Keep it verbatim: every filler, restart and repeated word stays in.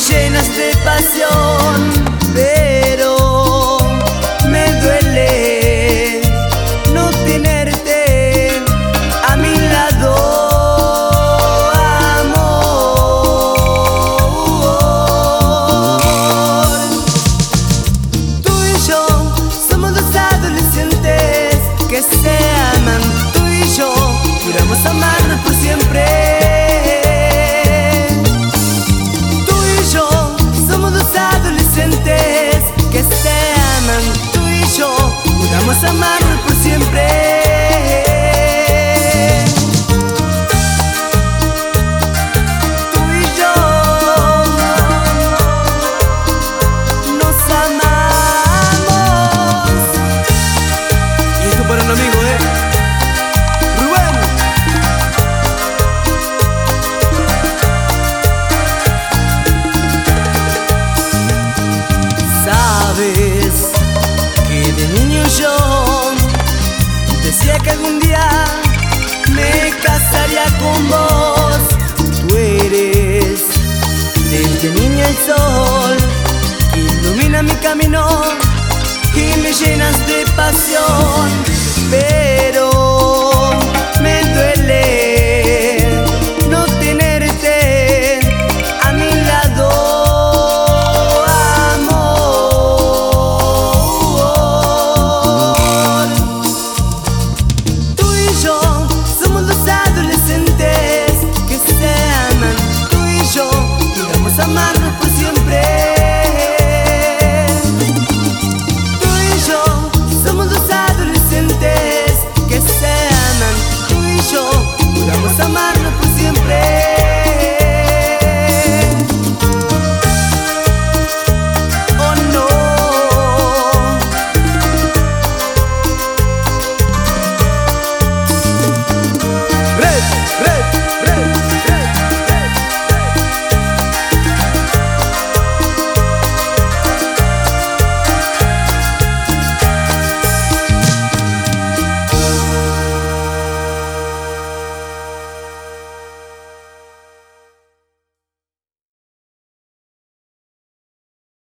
llenas de pasión, pero me duele no tenerte a mi lado, amor. Tú y yo somos dos adolescentes que se aman. Tú y yo juramos amarnos por siempre. Que se aman, tú y yo juramos amarnos por siempre. Tú y yo nos amamos. Y esto para un amigo, ¿eh? Rubén. Sabes que de niño yo decía que algún día me casaría con vos. Tú eres desde niña el sol que ilumina mi camino y me llenas